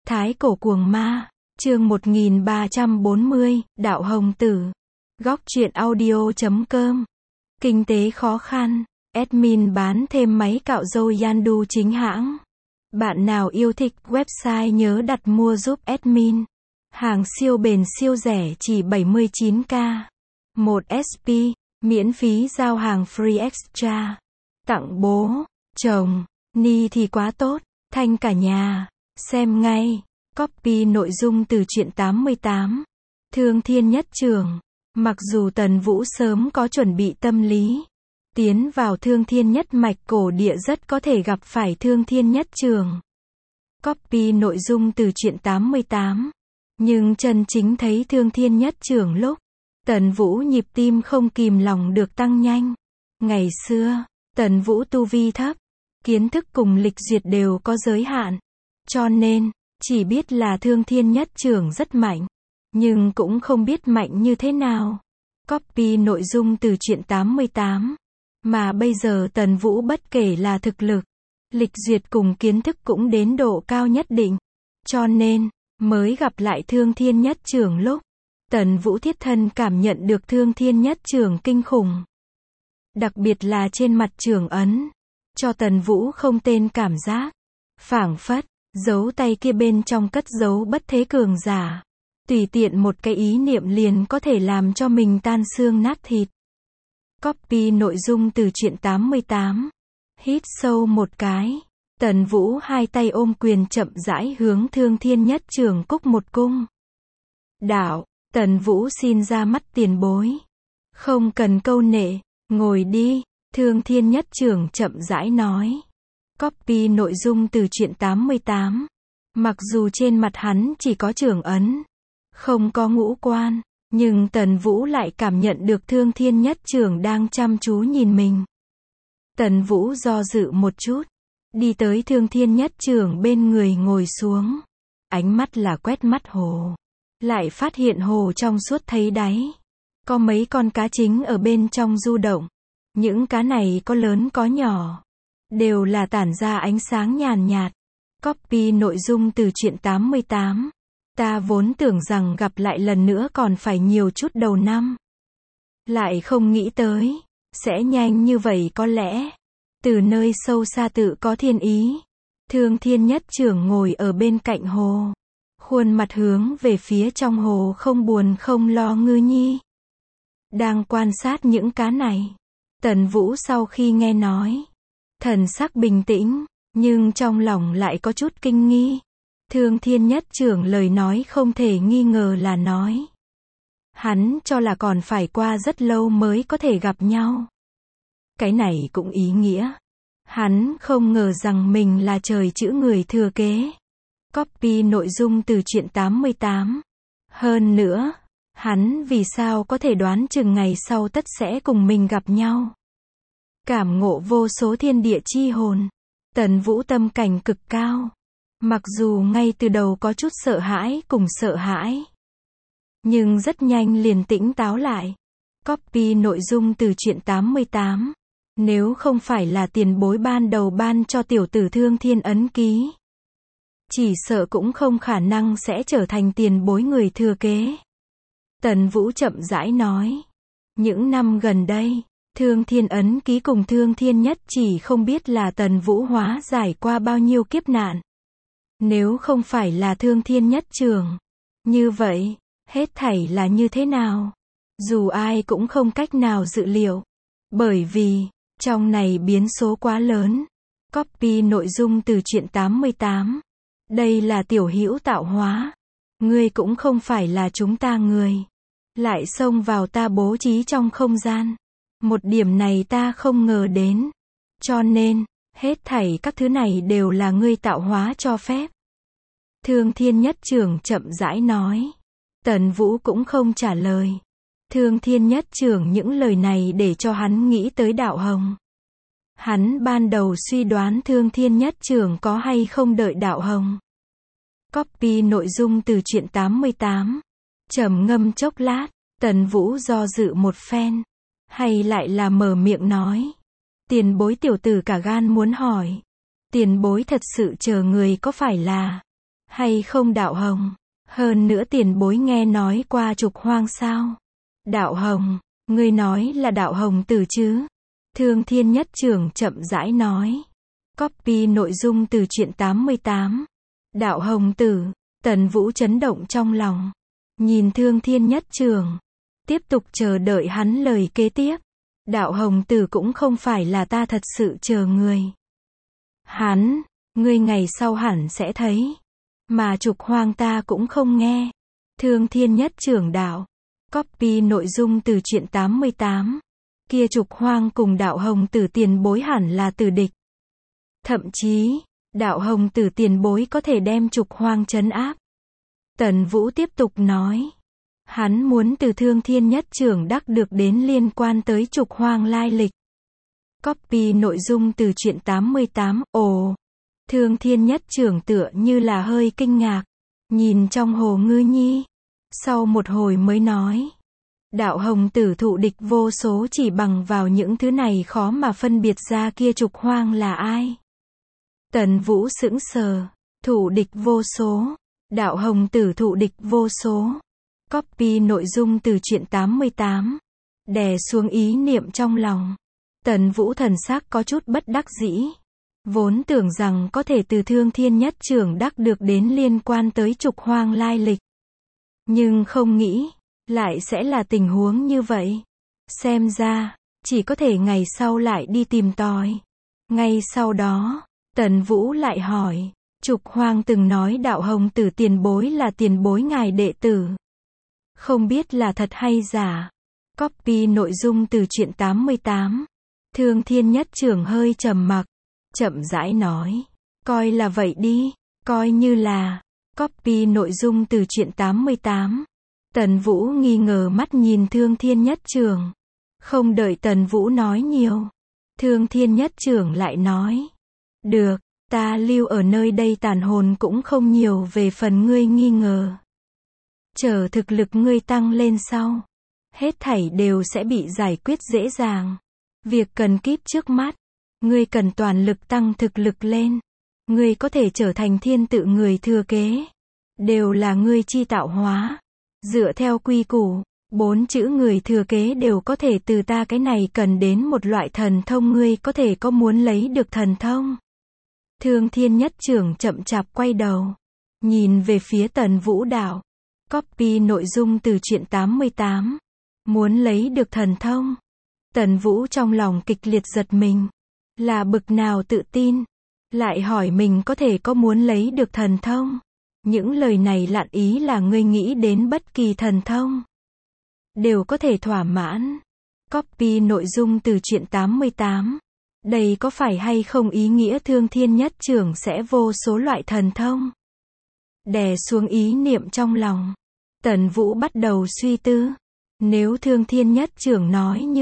Thái cổ cuồng ma, chương 1340, Đạo Hồng Tử. Góc truyện audio.com. Kinh tế khó khăn, admin bán thêm máy cạo râu Yandu chính hãng. Bạn nào yêu thích website nhớ đặt mua giúp admin. Hàng siêu bền siêu rẻ chỉ 79k. 1 SP, miễn phí giao hàng free extra. Tặng bố, chồng, ni thì quá tốt, thanh cả nhà. Xem ngay. Copy nội dung từ truyện 88. Thương Thiên Nhất Trường. Mặc dù Tần Vũ sớm có chuẩn bị tâm lý, tiến vào Thương Thiên Nhất Mạch cổ địa rất có thể gặp phải Thương Thiên Nhất Trường. Copy nội dung từ truyện 88. Nhưng chân chính thấy Thương Thiên Nhất Trường lúc, Tần Vũ nhịp tim không kìm lòng được tăng nhanh. Ngày xưa, Tần Vũ tu vi thấp, kiến thức cùng lịch duyệt đều có giới hạn. Cho nên, chỉ biết là Thương Thiên Nhất Trường rất mạnh, nhưng cũng không biết mạnh như thế nào. Copy nội dung từ truyện 88. Mà bây giờ Tần Vũ bất kể là thực lực, lịch duyệt cùng kiến thức cũng đến độ cao nhất định. Cho nên, mới gặp lại Thương Thiên Nhất Trường lúc, Tần Vũ thiết thân cảm nhận được Thương Thiên Nhất Trường kinh khủng. Đặc biệt là trên mặt trường ấn, cho Tần Vũ không tên cảm giác. Phảng phất, dấu tay kia bên trong cất giấu bất thế cường giả. Tùy tiện một cái ý niệm liền có thể làm cho mình tan xương nát thịt. Copy nội dung từ truyện 88. Hít sâu một cái. Tần Vũ hai tay ôm quyền chậm rãi hướng Thương Thiên Nhất Trường cúc một cung. Đạo, Tần Vũ xin ra mắt tiền bối. Không cần câu nệ, ngồi đi, Thương Thiên Nhất Trường chậm rãi nói. Copy nội dung từ truyện 88. Mặc dù trên mặt hắn chỉ có trường ấn, không có ngũ quan, nhưng Tần Vũ lại cảm nhận được Thương Thiên Nhất Trường đang chăm chú nhìn mình. Tần Vũ do dự một chút, đi tới Thương Thiên Nhất Trường bên người ngồi xuống. Ánh mắt là quét mắt hồ, lại phát hiện hồ trong suốt thấy đáy. Có mấy con cá chính ở bên trong du động. Những cá này có lớn có nhỏ, đều là tản ra ánh sáng nhàn nhạt. Copy nội dung từ truyện 88. Ta vốn tưởng rằng gặp lại lần nữa còn phải nhiều chút đầu năm. Lại không nghĩ tới, sẽ nhanh như vậy có lẽ. Từ nơi sâu xa tự có thiên ý. Thương Thiên Nhất Trường ngồi ở bên cạnh hồ. Khuôn mặt hướng về phía trong hồ không buồn không lo ngư nhi. Đang quan sát những cá này. Tần Vũ sau khi nghe nói, thần sắc bình tĩnh, nhưng trong lòng lại có chút kinh nghi. Thương Thiên Nhất Trường lời nói không thể nghi ngờ là nói. Hắn cho là còn phải qua rất lâu mới có thể gặp nhau. Cái này cũng ý nghĩa. Hắn không ngờ rằng mình là trời chữ người thừa kế. Copy nội dung từ truyện 88. Hơn nữa, hắn vì sao có thể đoán chừng ngày sau tất sẽ cùng mình gặp nhau. Cảm ngộ vô số thiên địa chi hồn. Tần Vũ tâm cảnh cực cao. Mặc dù ngay từ đầu có chút sợ hãi cùng sợ hãi, nhưng rất nhanh liền tỉnh táo lại. Copy nội dung từ truyện 88. Nếu không phải là tiền bối ban đầu ban cho tiểu tử Thương Thiên ấn ký, chỉ sợ cũng không khả năng sẽ trở thành tiền bối người thừa kế. Tần Vũ chậm rãi nói. Những năm gần đây, Thương Thiên ấn ký cùng Thương Thiên Nhất chỉ không biết là Tần Vũ hóa giải qua bao nhiêu kiếp nạn. Nếu không phải là Thương Thiên Nhất Trường, như vậy, hết thảy là như thế nào? Dù ai cũng không cách nào dự liệu. Bởi vì, trong này biến số quá lớn. Copy nội dung từ truyện 88. Đây là tiểu hữu tạo hóa. Ngươi cũng không phải là chúng ta người. Lại xông vào ta bố trí trong không gian. Một điểm này ta không ngờ đến. Cho nên, hết thảy các thứ này đều là ngươi tạo hóa cho phép. Thương Thiên Nhất Trường chậm rãi nói. Tần Vũ cũng không trả lời. Thương Thiên Nhất Trường những lời này để cho hắn nghĩ tới Đạo Hồng. Hắn ban đầu suy đoán Thương Thiên Nhất Trường có hay không đợi Đạo Hồng. Copy nội dung từ truyện 88. Trầm ngâm chốc lát, Tần Vũ do dự một phen. Hay lại là mở miệng nói. Tiền bối tiểu tử cả gan muốn hỏi. Tiền bối thật sự chờ người có phải là Hay không Đạo Hồng? Hơn nữa tiền bối nghe nói qua Trục Hoang sao? Đạo Hồng, ngươi nói là Đạo Hồng Tử chứ? Thương Thiên Nhất Trưởng chậm rãi nói. Copy nội dung từ truyện 88. Đạo Hồng Tử. Tần Vũ chấn động trong lòng. Nhìn Thương Thiên Nhất Trưởng. Tiếp tục chờ đợi hắn lời kế tiếp. Đạo Hồng Tử cũng không phải là ta thật sự chờ người. Ngươi ngày sau hẳn sẽ thấy. Mà Trục Hoang ta cũng không nghe. Thương Thiên Nhất Trưởng đạo. Copy nội dung từ truyện 88. Kia Trục Hoang cùng Đạo Hồng Tử tiền bối hẳn là tử địch. Thậm chí, Đạo Hồng Tử tiền bối có thể đem Trục Hoang trấn áp. Tần Vũ tiếp tục nói. Hắn muốn từ Thương Thiên Nhất Trưởng đắc được đến liên quan tới Trục Hoang lai lịch. Copy nội dung từ truyện 88. Ồ, Thương Thiên Nhất Trưởng tựa như là hơi kinh ngạc. Nhìn trong Hồ Ngư Nhi. Sau một hồi mới nói. Đạo Hồng Tử thụ địch vô số, chỉ bằng vào những thứ này khó mà phân biệt ra kia Trục Hoang là ai. Tần Vũ sững sờ. Thụ địch vô số. Đạo Hồng Tử thụ địch vô số. Copy nội dung từ truyện 88. Đè xuống ý niệm trong lòng. Tần Vũ thần sắc có chút bất đắc dĩ. Vốn tưởng rằng có thể từ Thương Thiên Nhất Trưởng đắc được đến liên quan tới Trục Hoang lai lịch. Nhưng không nghĩ, lại sẽ là tình huống như vậy. Xem ra, chỉ có thể ngày sau lại đi tìm tòi. Ngay sau đó, Tần Vũ lại hỏi. Trục Hoang từng nói Đạo Hồng Tử tiền bối là tiền bối ngài đệ tử. Không biết là thật hay giả. Copy nội dung từ truyện 88. Thương Thiên Nhất Trưởng hơi trầm mặc. Chậm rãi nói. Coi là vậy đi. Coi như là. Copy nội dung từ truyện 88. Tần Vũ nghi ngờ mắt nhìn Thương Thiên Nhất Trưởng. Không đợi Tần Vũ nói nhiều. Thương Thiên Nhất Trưởng lại nói. Được, ta lưu ở nơi đây tàn hồn cũng không nhiều về phần ngươi nghi ngờ. Chờ thực lực ngươi tăng lên sau. Hết thảy đều sẽ bị giải quyết dễ dàng. Việc cần kíp trước mắt. Ngươi cần toàn lực tăng thực lực lên. Ngươi có thể trở thành thiên tự người thừa kế. Đều là ngươi chi tạo hóa. Dựa theo quy củ, 4 chữ người thừa kế đều có thể từ ta cái này cần đến một loại thần thông, ngươi có thể có muốn lấy được thần thông. Thương Thiên Nhất Trưởng chậm chạp quay đầu. Nhìn về phía Tần Vũ đạo. Copy nội dung từ truyện 88. Muốn lấy được thần thông. Tần Vũ trong lòng kịch liệt giật mình. Là bực nào tự tin. Lại hỏi mình có thể có muốn lấy được thần thông. Những lời này lạn ý là ngươi nghĩ đến bất kỳ thần thông. Đều có thể thỏa mãn. Copy nội dung từ truyện 88. Đây có phải hay không ý nghĩa Thương Thiên Nhất Trưởng sẽ vô số loại thần thông? Đè xuống ý niệm trong lòng. Tần Vũ bắt đầu suy tư. Nếu Thương Thiên Nhất Trưởng nói như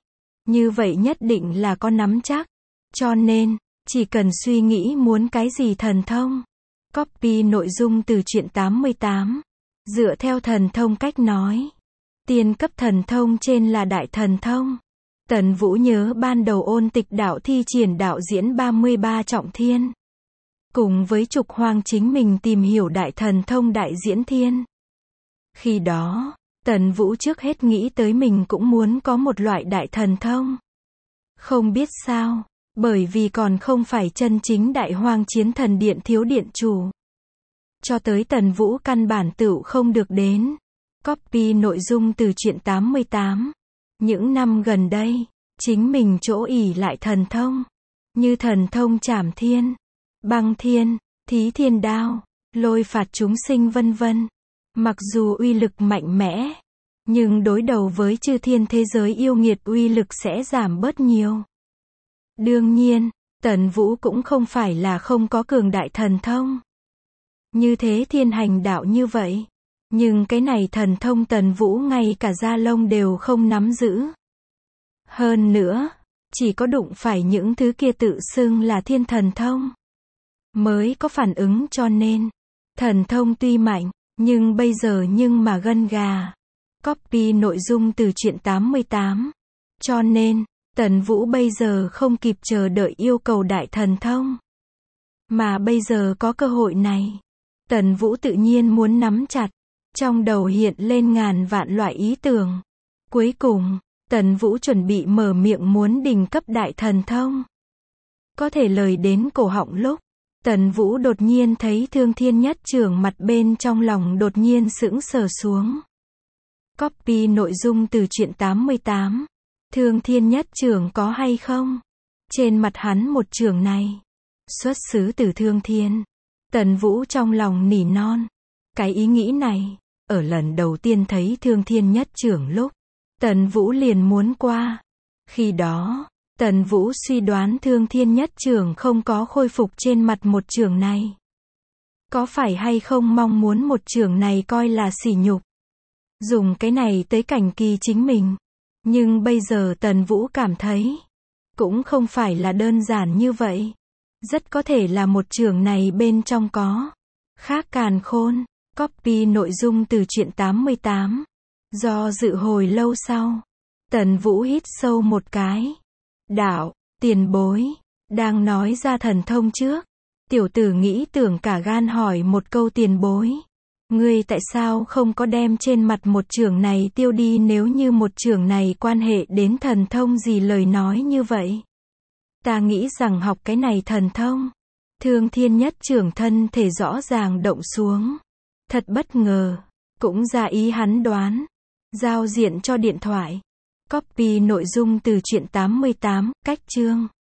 vậy nhất định là có nắm chắc. Cho nên, chỉ cần suy nghĩ muốn cái gì thần thông. Copy nội dung từ truyện 88. Dựa theo thần thông cách nói. Tiên cấp thần thông trên là đại thần thông. Tần Vũ nhớ ban đầu ôn tịch đạo thi triển đạo diễn 33 trọng thiên. Cùng với Trục Hoang chính mình tìm hiểu đại thần thông đại diễn thiên. Khi đó, Tần Vũ trước hết nghĩ tới mình cũng muốn có một loại đại thần thông. Không biết sao, bởi vì còn không phải chân chính Đại Hoang Chiến Thần Điện thiếu điện chủ. Cho tới Tần Vũ căn bản tựu không được đến. Copy nội dung từ truyện 88. Những năm gần đây, chính mình chỗ ỷ lại thần thông. Như thần thông trảm thiên, băng thiên, thí thiên đao, lôi phạt chúng sinh vân vân. Mặc dù uy lực mạnh mẽ, nhưng đối đầu với chư thiên thế giới yêu nghiệt uy lực sẽ giảm bớt nhiều. Đương nhiên, Tần Vũ cũng không phải là không có cường đại thần thông. Như thế thiên hành đạo như vậy. Nhưng cái này thần thông Tần Vũ ngay cả da lông đều không nắm giữ. Hơn nữa, chỉ có đụng phải những thứ kia tự xưng là thiên thần thông mới có phản ứng, cho nên thần thông tuy mạnh, nhưng bây giờ mà gân gà. Copy nội dung từ truyện 88. Cho nên, Tần Vũ bây giờ không kịp chờ đợi yêu cầu đại thần thông. Mà bây giờ có cơ hội này. Tần Vũ tự nhiên muốn nắm chặt. Trong đầu hiện lên ngàn vạn loại ý tưởng. Cuối cùng, Tần Vũ chuẩn bị mở miệng muốn đỉnh cấp đại thần thông. Có thể lời đến cổ họng lúc, Tần Vũ đột nhiên thấy Thương Thiên Nhất Trưởng mặt bên trong lòng đột nhiên sững sờ xuống. Copy nội dung từ truyện 88. Thương Thiên Nhất Trưởng có hay không? Trên mặt hắn một trường này, xuất xứ từ Thương Thiên. Tần Vũ trong lòng nỉ non. Cái ý nghĩ này, ở lần đầu tiên thấy Thương Thiên Nhất Trưởng lúc, Tần Vũ liền muốn qua. Khi đó, Tần Vũ suy đoán Thương Thiên Nhất Trưởng không có khôi phục trên mặt một trường này. Có phải hay không mong muốn một trường này coi là sỉ nhục? Dùng cái này tới cảnh kỳ chính mình. Nhưng bây giờ Tần Vũ cảm thấy, cũng không phải là đơn giản như vậy. Rất có thể là một trường này bên trong có khác càn khôn. Copy nội dung từ truyện 88. Do dự hồi lâu sau, Tần Vũ hít sâu một cái. Đạo, tiền bối, đang nói ra thần thông trước. Tiểu tử nghĩ tưởng cả gan hỏi một câu tiền bối. Ngươi tại sao không có đem trên mặt một trường này tiêu đi nếu như một trường này quan hệ đến thần thông gì lời nói như vậy? Ta nghĩ rằng học cái này thần thông. Thương Thiên Nhất Trưởng thân thể rõ ràng động xuống. Thật bất ngờ, cũng ra ý hắn đoán. Giao diện cho điện thoại. Copy nội dung từ truyện 88, cách chương.